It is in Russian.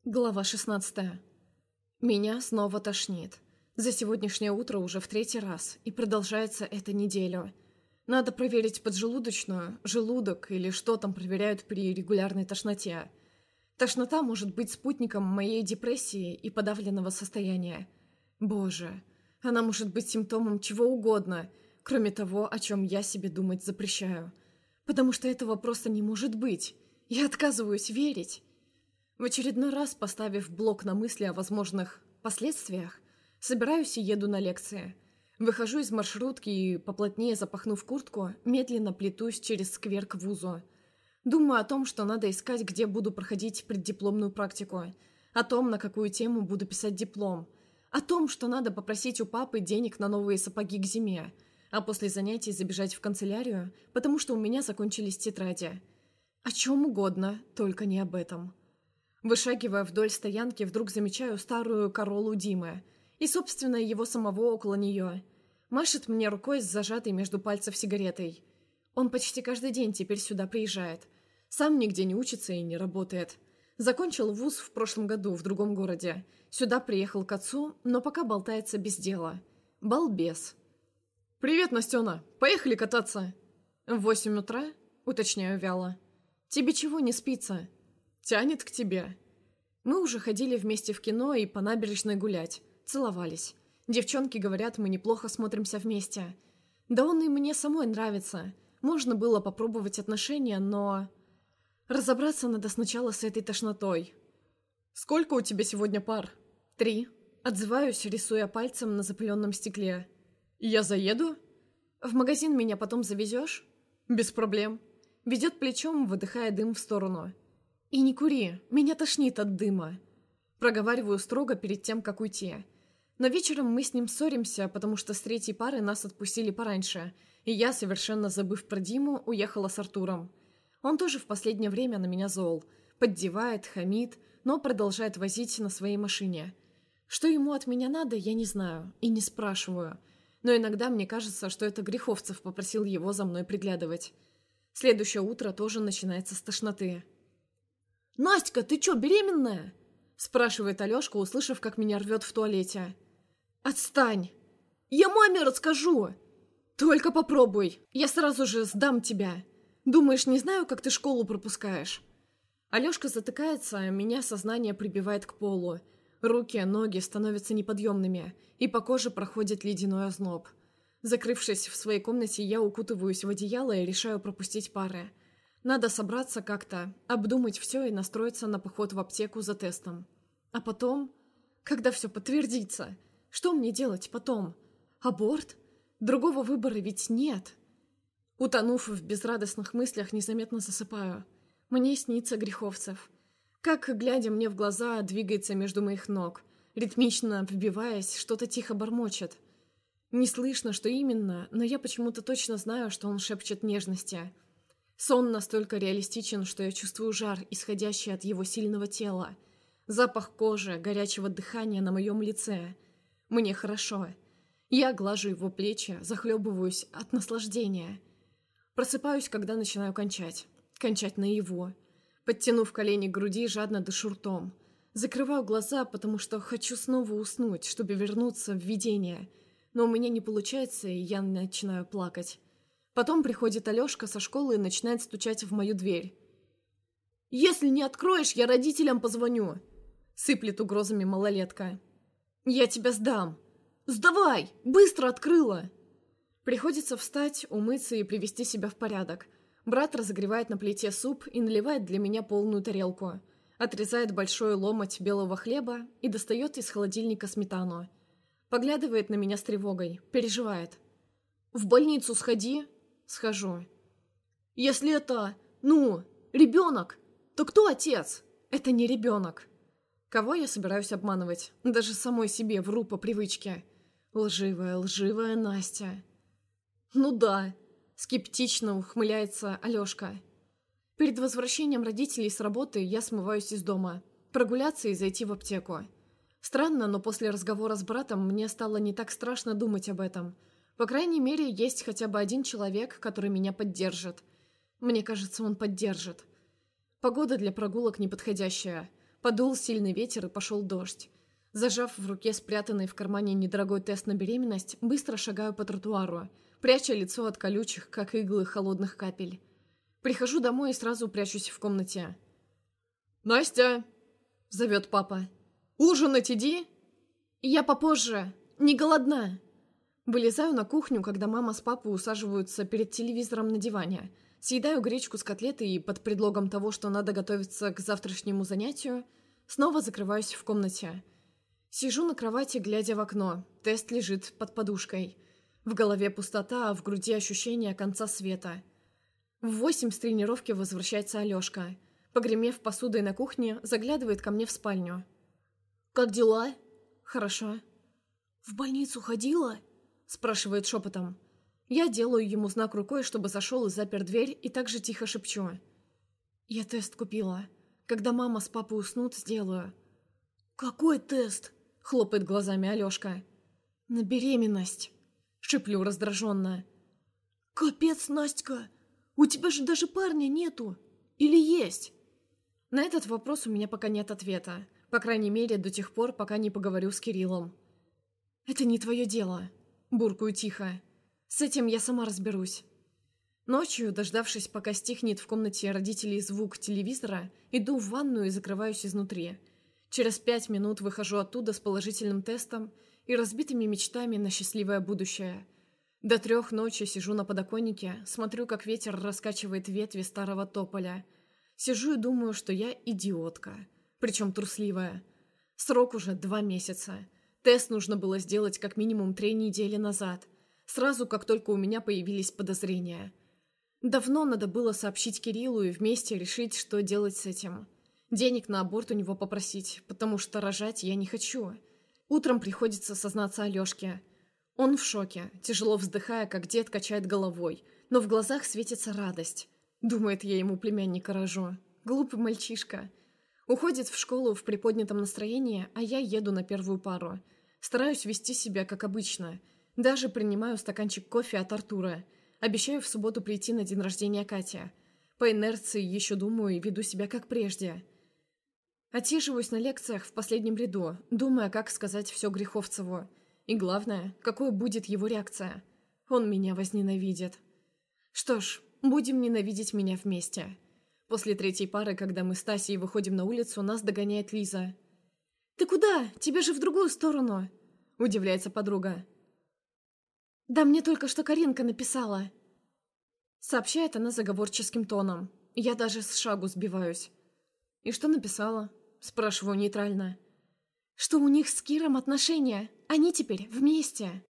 Глава 16. Меня снова тошнит. За сегодняшнее утро уже в 3-й раз, и продолжается это неделю. Надо проверить поджелудочную, желудок или что там проверяют при регулярной тошноте. Тошнота может быть спутником моей депрессии и подавленного состояния. Боже, она может быть симптомом чего угодно, кроме того, о чем я себе думать запрещаю. Потому что этого просто не может быть. Я отказываюсь верить. В очередной раз, поставив блок на мысли о возможных последствиях, собираюсь и еду на лекции. Выхожу из маршрутки и, поплотнее запахнув куртку, медленно плетусь через сквер к вузу. Думаю о том, что надо искать, где буду проходить преддипломную практику, о том, на какую тему буду писать диплом, о том, что надо попросить у папы денег на новые сапоги к зиме, а после занятий забежать в канцелярию, потому что у меня закончились тетради. О чем угодно, только не об этом. Вышагивая вдоль стоянки, вдруг замечаю старую Короллу Димы и, собственно, его самого около нее. Машет мне рукой с зажатой между пальцев сигаретой. Он почти каждый день теперь сюда приезжает. Сам нигде не учится и не работает. Закончил вуз в прошлом году в другом городе. Сюда приехал к отцу, но пока болтается без дела. Балбес. «Привет, Настена! Поехали кататься!» «В 8 утра?» — уточняю вяло. «Тебе чего не спится?» «Тянет к тебе». Мы уже ходили вместе в кино и по набережной гулять. Целовались. Девчонки говорят, мы неплохо смотримся вместе. Да он и мне самой нравится. Можно было попробовать отношения, но... Разобраться надо сначала с этой тошнотой. «Сколько у тебя сегодня пар?» 3. Отзываюсь, рисуя пальцем на запыленном стекле. «Я заеду?» «В магазин меня потом завезешь?» «Без проблем». Ведет плечом, выдыхая дым в сторону. «И не кури, меня тошнит от дыма». Проговариваю строго перед тем, как уйти. Но вечером мы с ним ссоримся, потому что с 3-й пары нас отпустили пораньше, и я, совершенно забыв про Диму, уехала с Артуром. Он тоже в последнее время на меня зол. Поддевает, хамит, но продолжает возить на своей машине. Что ему от меня надо, я не знаю и не спрашиваю. Но иногда мне кажется, что это Греховцев попросил его за мной приглядывать. Следующее утро тоже начинается с тошноты. «Настя, ты чё, беременная?» — спрашивает Алёшка, услышав, как меня рвёт в туалете. «Отстань! Я маме расскажу!» «Только попробуй, я сразу же сдам тебя. Думаешь, не знаю, как ты школу пропускаешь?» Алёшка затыкается, а меня сознание прибивает к полу. Руки, ноги становятся неподъемными, и по коже проходит ледяной озноб. Закрывшись в своей комнате, я укутываюсь в одеяло и решаю пропустить пары. Надо собраться как-то, обдумать все и настроиться на поход в аптеку за тестом. А потом, когда все подтвердится, что мне делать потом? Аборт? Другого выбора ведь нет. Утонув в безрадостных мыслях, незаметно засыпаю. Мне снится Греховцев. Как, глядя мне в глаза, двигается между моих ног, ритмично вбиваясь, что-то тихо бормочет. Не слышно, что именно, но я почему-то точно знаю, что он шепчет нежности. Сон настолько реалистичен, что я чувствую жар, исходящий от его сильного тела. Запах кожи, горячего дыхания на моем лице. Мне хорошо. Я глажу его плечи, захлебываюсь от наслаждения. Просыпаюсь, когда начинаю кончать. Кончать наяву. Подтянув колени к груди, жадно дышу ртом. Закрываю глаза, потому что хочу снова уснуть, чтобы вернуться в видение. Но у меня не получается, и я начинаю плакать. Потом приходит Алёшка со школы и начинает стучать в мою дверь. «Если не откроешь, я родителям позвоню!» Сыплет угрозами малолетка. «Я тебя сдам!» «Сдавай! Быстро открыла!» Приходится встать, умыться и привести себя в порядок. Брат разогревает на плите суп и наливает для меня полную тарелку. Отрезает большой ломоть белого хлеба и достает из холодильника сметану. Поглядывает на меня с тревогой, переживает. «В больницу сходи!» Схожу. «Если это, ребенок, то кто отец?» «Это не ребенок». Кого я собираюсь обманывать? Даже самой себе вру по привычке. Лживая, лживая Настя. «Ну да», — скептично ухмыляется Алёшка. Перед возвращением родителей с работы я смываюсь из дома. Прогуляться и зайти в аптеку. Странно, но после разговора с братом мне стало не так страшно думать об этом. По крайней мере, есть хотя бы один человек, который меня поддержит. Мне кажется, он поддержит. Погода для прогулок неподходящая. Подул сильный ветер и пошел дождь. Зажав в руке спрятанный в кармане недорогой тест на беременность, быстро шагаю по тротуару, пряча лицо от колючих, как иглы холодных капель. Прихожу домой и сразу прячусь в комнате. «Настя!» — зовет папа. «Ужинать иди!» «Я попозже. Не голодна!» Вылезаю на кухню, когда мама с папой усаживаются перед телевизором на диване. Съедаю гречку с котлетой и под предлогом того, что надо готовиться к завтрашнему занятию, снова закрываюсь в комнате. Сижу на кровати, глядя в окно. Тест лежит под подушкой. В голове пустота, а в груди ощущение конца света. В 8 с тренировки возвращается Алешка. Погремев посудой на кухне, заглядывает ко мне в спальню. «Как дела?» «Хорошо». «В больницу ходила?» Спрашивает шепотом. Я делаю ему знак рукой, чтобы зашел и запер дверь, и также тихо шепчу. «Я тест купила. Когда мама с папой уснут, сделаю». «Какой тест?» — хлопает глазами Алешка. «На беременность», — шеплю раздраженно. «Капец, Настя! У тебя же даже парня нету! Или есть?» На этот вопрос у меня пока нет ответа. По крайней мере, до тех пор, пока не поговорю с Кириллом. «Это не твое дело», — буркую тихо. «С этим я сама разберусь». Ночью, дождавшись, пока стихнет в комнате родителей звук телевизора, иду в ванную и закрываюсь изнутри. Через 5 минут выхожу оттуда с положительным тестом и разбитыми мечтами на счастливое будущее. До 3 ночи сижу на подоконнике, смотрю, как ветер раскачивает ветви старого тополя. Сижу и думаю, что я идиотка, причем трусливая. Срок уже 2 месяца. Тест нужно было сделать как минимум 3 недели назад, сразу как только у меня появились подозрения. Давно надо было сообщить Кириллу и вместе решить, что делать с этим. Денег на аборт у него попросить, потому что рожать я не хочу. Утром приходится сознаться Алешке. Он в шоке, тяжело вздыхая, как дед качает головой, но в глазах светится радость. Думает, я ему племянника рожу. Глупый мальчишка. Уходит в школу в приподнятом настроении, а я еду на первую пару. Стараюсь вести себя как обычно. Даже принимаю стаканчик кофе от Артура. Обещаю в субботу прийти на день рождения Кати. По инерции еще думаю и веду себя как прежде. Отсиживаюсь на лекциях в последнем ряду, думая, как сказать все Греховцеву. И главное, какой будет его реакция. Он меня возненавидит. Что ж, будем ненавидеть меня вместе. После 3-й пары, когда мы с Тасей выходим на улицу, нас догоняет Лиза. «Ты куда? Тебе же в другую сторону!» – удивляется подруга. «Да мне только что Каринка написала!» Сообщает она заговорческим тоном. Я даже с шагу сбиваюсь. «И что написала?» – спрашиваю нейтрально. «Что у них с Киром отношения. Они теперь вместе!»